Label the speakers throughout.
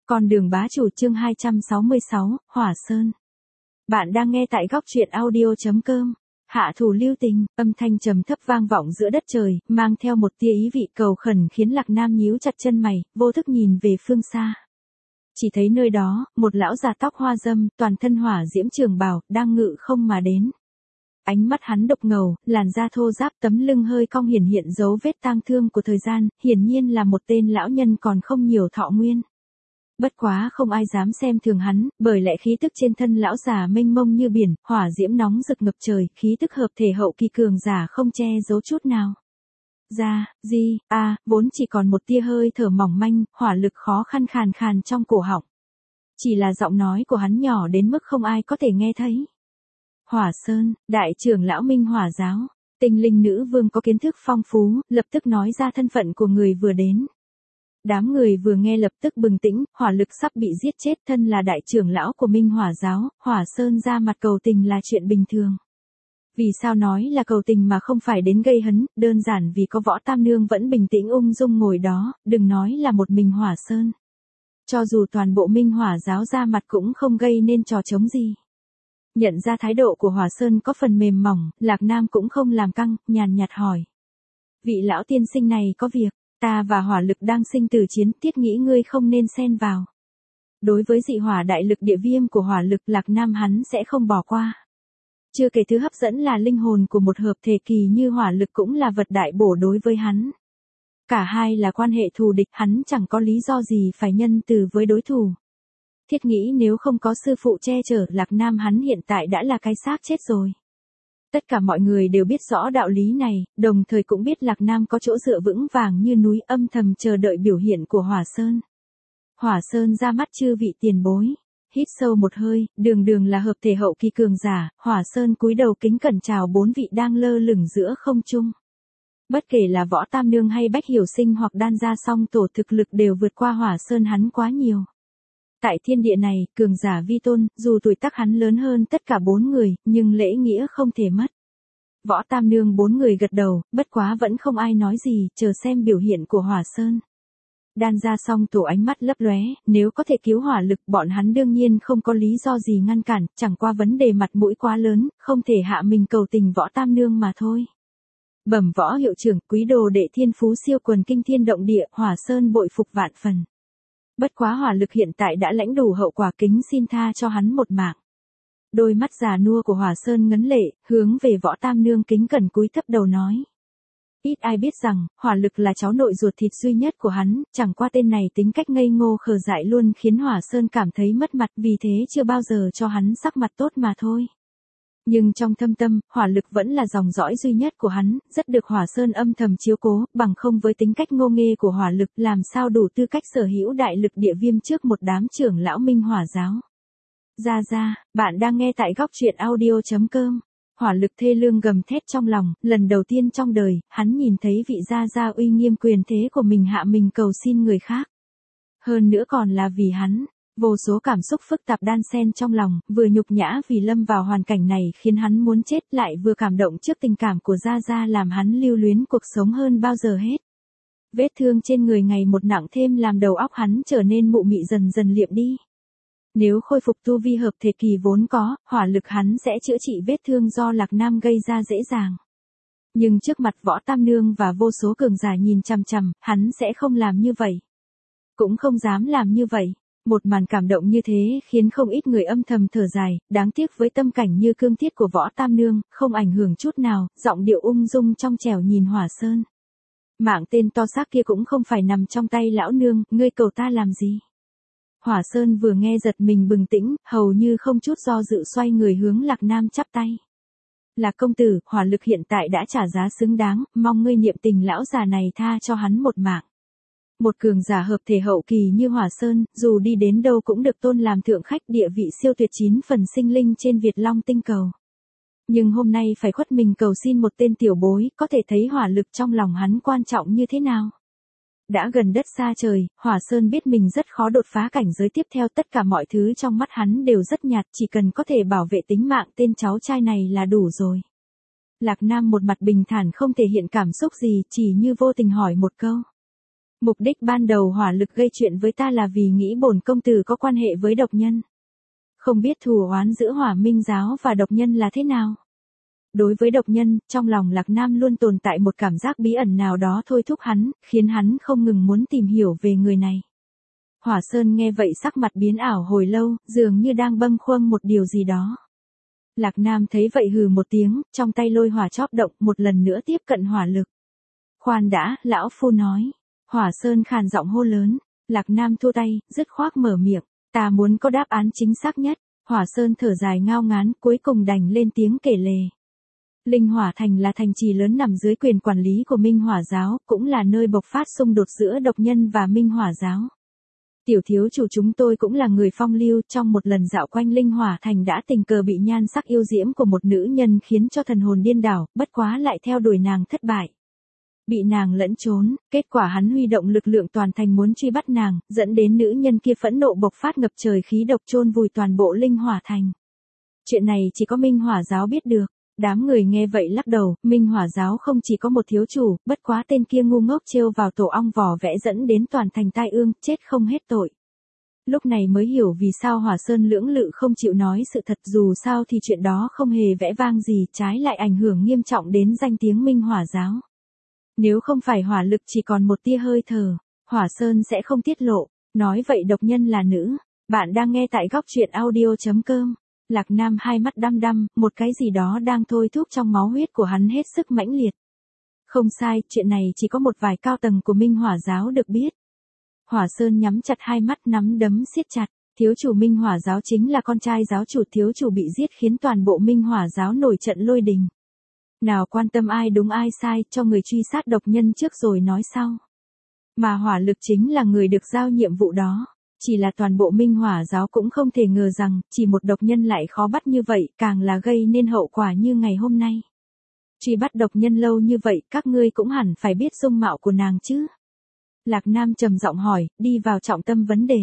Speaker 1: Con đường bá chủ chương 266, Hỏa Sơn. Bạn đang nghe tại góc truyện audio.com. Hạ thủ lưu tình, âm thanh trầm thấp vang vọng giữa đất trời, mang theo một tia ý vị cầu khẩn khiến Lạc Nam nhíu chặt chân mày, vô thức nhìn về phương xa. Chỉ thấy nơi đó, một lão già tóc hoa râm, toàn thân hỏa diễm trường bào, đang ngự không mà đến. Ánh mắt hắn độc ngầu, làn da thô ráp, tấm lưng hơi cong hiển hiện dấu vết tang thương của thời gian, hiển nhiên là một tên lão nhân còn không nhiều thọ nguyên. Bất quá không ai dám xem thường hắn, bởi lẽ khí tức trên thân lão già mênh mông như biển, hỏa diễm nóng rực ngập trời, khí tức hợp thể hậu kỳ cường giả không che giấu chút nào. Vốn chỉ còn một tia hơi thở mỏng manh, hỏa lực khó khăn khàn khàn trong cổ họng. Chỉ là giọng nói của hắn nhỏ đến mức không ai có thể nghe thấy. Hỏa Sơn, đại trưởng lão Minh Hỏa giáo, Tinh Linh nữ vương có kiến thức phong phú, lập tức nói ra thân phận của người vừa đến. Đám người vừa nghe lập tức bừng tỉnh, hỏa lực sắp bị giết chết, thân là đại trưởng lão của Minh Hỏa giáo, Hỏa Sơn ra mặt cầu tình là chuyện bình thường. Vì sao nói là cầu tình mà không phải đến gây hấn, đơn giản vì có Võ Tam Nương vẫn bình tĩnh ung dung ngồi đó, đừng nói là một mình Hỏa Sơn. Cho dù toàn bộ Minh Hỏa giáo ra mặt cũng không gây nên trò trống gì. Nhận ra thái độ của Hỏa Sơn có phần mềm mỏng, Lạc Nam cũng không làm căng, nhàn nhạt hỏi. Vị lão tiên sinh này có việc. Ta và hỏa lực đang sinh tử chiến, thiết nghĩ ngươi không nên xen vào. Đối với dị hỏa đại lực địa viêm của hỏa lực, Lạc Nam hắn sẽ không bỏ qua. Chưa kể thứ hấp dẫn là linh hồn của một hợp thể kỳ như hỏa lực cũng là vật đại bổ đối với hắn. Cả hai là quan hệ thù địch, hắn chẳng có lý do gì phải nhân từ với đối thủ. Thiết nghĩ nếu không có sư phụ che chở, Lạc Nam hắn hiện tại đã là cái xác chết rồi. Tất cả mọi người đều biết rõ đạo lý này, đồng thời cũng biết Lạc Nam có chỗ dựa vững vàng như núi, âm thầm chờ đợi biểu hiện của Hỏa Sơn. Hỏa Sơn ra mắt chư vị tiền bối, hít sâu một hơi, đường là hợp thể hậu kỳ cường giả, Hỏa Sơn cúi đầu kính cẩn chào bốn vị đang lơ lửng giữa không trung. Bất kể là Võ Tam Nương hay Bách Hiểu Sinh hoặc Đan Gia Song Tổ, thực lực đều vượt qua Hỏa Sơn hắn quá nhiều. Tại thiên địa này, cường giả vi tôn, dù tuổi tác hắn lớn hơn tất cả bốn người, nhưng lễ nghĩa không thể mất. Võ Tam Nương bốn người gật đầu, bất quá vẫn không ai nói gì, chờ xem biểu hiện của Hỏa Sơn. Đan Gia Song Tổ ánh mắt lấp lóe, nếu có thể cứu hỏa lực, bọn hắn đương nhiên không có lý do gì ngăn cản, chẳng qua vấn đề mặt mũi quá lớn, không thể hạ mình cầu tình Võ Tam Nương mà thôi. Bẩm Võ hiệu trưởng, quý đồ đệ thiên phú siêu quần kinh thiên động địa, Hỏa Sơn bội phục vạn phần. Bất quá hỏa lực hiện tại đã lãnh đủ hậu quả, kính xin tha cho hắn một mạng. Đôi mắt già nua của Hỏa Sơn ngấn lệ, hướng về Võ Tam Nương kính cẩn cúi thấp đầu nói. Ít ai biết rằng, hỏa lực là cháu nội ruột thịt duy nhất của hắn, chẳng qua tên này tính cách ngây ngô khờ dại luôn khiến Hỏa Sơn cảm thấy mất mặt, vì thế chưa bao giờ cho hắn sắc mặt tốt mà thôi. Nhưng trong thâm tâm, hỏa lực vẫn là dòng dõi duy nhất của hắn, rất được Hỏa Sơn âm thầm chiếu cố, bằng không với tính cách ngô nghê của hỏa lực làm sao đủ tư cách sở hữu đại lực địa viêm trước một đám trưởng lão Minh Hỏa giáo. Bạn đang nghe tại góc truyện audio.com. Hỏa lực thê lương gầm thét trong lòng, lần đầu tiên trong đời, hắn nhìn thấy vị gia uy nghiêm quyền thế của mình hạ mình cầu xin người khác. Hơn nữa còn là vì hắn. Vô số cảm xúc phức tạp đan xen trong lòng, vừa nhục nhã vì lâm vào hoàn cảnh này khiến hắn muốn chết, lại vừa cảm động trước tình cảm của Gia làm hắn lưu luyến cuộc sống hơn bao giờ hết. Vết thương trên người ngày một nặng thêm làm đầu óc hắn trở nên mụ mị dần dần liệm đi. Nếu khôi phục tu vi hợp thể kỳ vốn có, hỏa lực hắn sẽ chữa trị vết thương do Lạc Nam gây ra dễ dàng. Nhưng trước mặt Võ Tam Nương và vô số cường giả nhìn chằm chằm, hắn sẽ không làm như vậy. Cũng không dám làm như vậy. Một màn cảm động như thế khiến không ít người âm thầm thở dài, đáng tiếc với tâm cảnh như cương thiết của Võ Tam Nương, không ảnh hưởng chút nào, giọng điệu ung dung trong trẻo nhìn Hỏa Sơn. Mạng tên to xác kia cũng không phải nằm trong tay lão nương, ngươi cầu ta làm gì? Hỏa Sơn vừa nghe giật mình bừng tỉnh, hầu như không chút do dự xoay người hướng Lạc Nam chắp tay. Lạc công tử, hỏa lực hiện tại đã trả giá xứng đáng, mong ngươi niệm tình lão già này tha cho hắn một mạng. Một cường giả hợp thể hậu kỳ như Hỏa Sơn, dù đi đến đâu cũng được tôn làm thượng khách, địa vị siêu tuyệt 9 phần sinh linh trên Việt Long tinh cầu. Nhưng hôm nay phải khuất mình cầu xin một tên tiểu bối, có thể thấy hỏa lực trong lòng hắn quan trọng như thế nào. Đã gần đất xa trời, Hỏa Sơn biết mình rất khó đột phá cảnh giới tiếp theo, tất cả mọi thứ trong mắt hắn đều rất nhạt, chỉ cần có thể bảo vệ tính mạng tên cháu trai này là đủ rồi. Lạc Nam một mặt bình thản không thể hiện cảm xúc gì, chỉ như vô tình hỏi một câu. Mục đích ban đầu hỏa lực gây chuyện với ta là vì nghĩ bổn công tử có quan hệ với độc nhân. Không biết thù oán giữa Hỏa Minh giáo và độc nhân là thế nào? Đối với độc nhân, trong lòng Lạc Nam luôn tồn tại một cảm giác bí ẩn nào đó thôi thúc hắn, khiến hắn không ngừng muốn tìm hiểu về người này. Hỏa Sơn nghe vậy sắc mặt biến ảo hồi lâu, dường như đang bâng khuâng một điều gì đó. Lạc Nam thấy vậy hừ một tiếng, trong tay lôi hỏa chóp động một lần nữa tiếp cận hỏa lực. Khoan đã, lão phu nói. Hỏa Sơn khàn giọng hô lớn. Lạc Nam thua tay, dứt khoát mở miệng. Ta muốn có đáp án chính xác nhất. Hỏa Sơn thở dài ngao ngán, cuối cùng đành lên tiếng kể lể. Linh Hỏa Thành là thành trì lớn nằm dưới quyền quản lý của Minh Hỏa giáo, cũng là nơi bộc phát xung đột giữa độc nhân và Minh Hỏa giáo. Tiểu thiếu chủ chúng tôi cũng là người phong lưu, trong một lần dạo quanh Linh Hỏa Thành đã tình cờ bị nhan sắc yêu diễm của một nữ nhân khiến cho thần hồn điên đảo, bất quá lại theo đuổi nàng thất bại. Bị nàng lẫn trốn, kết quả hắn huy động lực lượng toàn thành muốn truy bắt nàng, dẫn đến nữ nhân kia phẫn nộ bộc phát ngập trời khí độc chôn vùi toàn bộ Linh Hỏa Thành. Chuyện này chỉ có Minh Hỏa giáo biết được. Đám người nghe vậy lắc đầu, Minh Hỏa giáo không chỉ có một thiếu chủ, bất quá tên kia ngu ngốc trêu vào tổ ong vò vẽ dẫn đến toàn thành tai ương, chết không hết tội. Lúc này mới hiểu vì sao Hỏa Sơn lưỡng lự không chịu nói sự thật, dù sao thì chuyện đó không hề vẽ vang gì, trái lại ảnh hưởng nghiêm trọng đến danh tiếng Minh Hỏa giáo. Nếu không phải hỏa lực chỉ còn một tia hơi thở, Hỏa Sơn sẽ không tiết lộ. Nói vậy độc nhân là nữ. Bạn đang nghe tại góc truyện audio.com. Lạc Nam hai mắt đăm đăm, một cái gì đó đang thôi thúc trong máu huyết của hắn hết sức mãnh liệt. Không sai, chuyện này chỉ có một vài cao tầng của Minh Hỏa giáo được biết. Hỏa Sơn nhắm chặt hai mắt, nắm đấm siết chặt. Thiếu chủ Minh Hỏa giáo chính là con trai giáo chủ, thiếu chủ bị giết khiến toàn bộ Minh Hỏa giáo nổi trận lôi đình. Nào quan tâm ai đúng ai sai, cho người truy sát độc nhân trước rồi nói sau. Mà hỏa lực chính là người được giao nhiệm vụ đó. Chỉ là toàn bộ Minh Hỏa giáo cũng không thể ngờ rằng, chỉ một độc nhân lại khó bắt như vậy, càng là gây nên hậu quả như ngày hôm nay. Truy bắt độc nhân lâu như vậy, các ngươi cũng hẳn phải biết dung mạo của nàng chứ. Lạc Nam trầm giọng hỏi, đi vào trọng tâm vấn đề.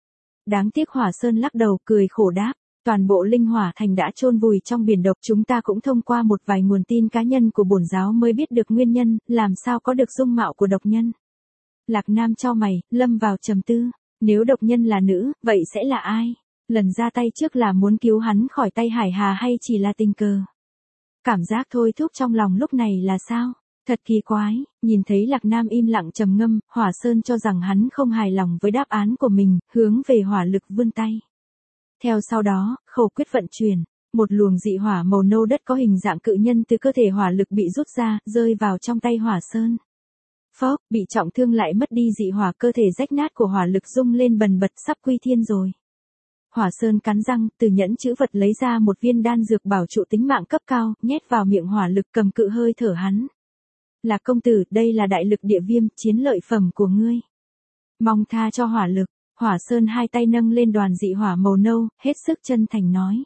Speaker 1: Đáng tiếc Hỏa Sơn lắc đầu, cười khổ đáp. Toàn bộ Linh Hỏa Thành đã chôn vùi trong biển độc, chúng ta cũng thông qua một vài nguồn tin cá nhân của bổn giáo mới biết được nguyên nhân, làm sao có được dung mạo của độc nhân. Lạc Nam chau mày, lâm vào trầm tư. Nếu độc nhân là nữ, vậy sẽ là ai? Lần ra tay trước là muốn cứu hắn khỏi tay Hải Hà hay chỉ là tình cờ? Cảm giác thôi thúc trong lòng lúc này là sao? Thật kỳ quái, nhìn thấy Lạc Nam im lặng trầm ngâm, Hỏa Sơn cho rằng hắn không hài lòng với đáp án của mình, hướng về hỏa lực vươn tay. Theo sau đó, khẩu quyết vận chuyển, một luồng dị hỏa màu nâu đất có hình dạng cự nhân từ cơ thể hỏa lực bị rút ra, rơi vào trong tay Hỏa Sơn. Phốc, bị trọng thương lại mất đi dị hỏa, cơ thể rách nát của hỏa lực rung lên bần bật, sắp quy thiên rồi. Hỏa Sơn cắn răng, từ nhẫn chữ vật lấy ra một viên đan dược bảo trụ tính mạng cấp cao, nhét vào miệng hỏa lực, cầm cự hơi thở hắn. Lạc công tử, đây là đại lực địa viêm, chiến lợi phẩm của ngươi. Mong tha cho hỏa lực. Hỏa Sơn hai tay nâng lên đoàn dị hỏa màu nâu, hết sức chân thành nói.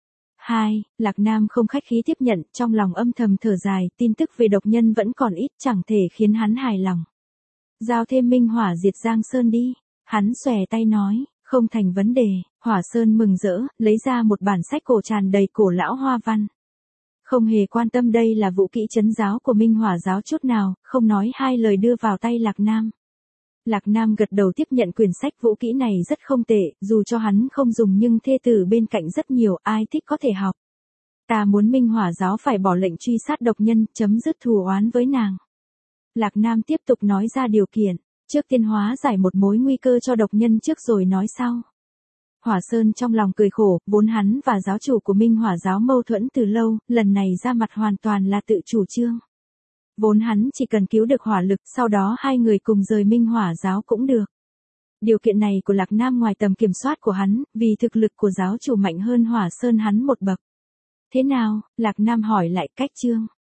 Speaker 1: Lạc Nam không khách khí tiếp nhận, trong lòng âm thầm thở dài, tin tức về độc nhân vẫn còn ít, chẳng thể khiến hắn hài lòng. Giao thêm minh hỏa diệt Giang Sơn đi. Hắn xòe tay nói, không thành vấn đề. Hỏa Sơn mừng rỡ, lấy ra một bản sách cổ tràn đầy cổ lão hoa văn. Không hề quan tâm đây là vũ kỹ trấn giáo của Minh Hỏa giáo chút nào, không nói hai lời đưa vào tay Lạc Nam. Lạc Nam gật đầu tiếp nhận quyển sách, vũ kỹ này rất không tệ, dù cho hắn không dùng nhưng thê tử bên cạnh rất nhiều, ai thích có thể học. Ta muốn Minh Hỏa giáo phải bỏ lệnh truy sát độc nhân, chấm dứt thù oán với nàng. Lạc Nam tiếp tục nói ra điều kiện, trước tiên hóa giải một mối nguy cơ cho độc nhân trước rồi nói sau. Hỏa Sơn trong lòng cười khổ, vốn hắn và giáo chủ của Minh Hỏa giáo mâu thuẫn từ lâu, lần này ra mặt hoàn toàn là tự chủ trương. Vốn hắn chỉ cần cứu được hỏa lực, sau đó hai người cùng rời Minh Hỏa giáo cũng được. Điều kiện này của Lạc Nam ngoài tầm kiểm soát của hắn, vì thực lực của giáo chủ mạnh hơn Hỏa Sơn hắn một bậc. Thế nào? Lạc Nam hỏi lại cách chương.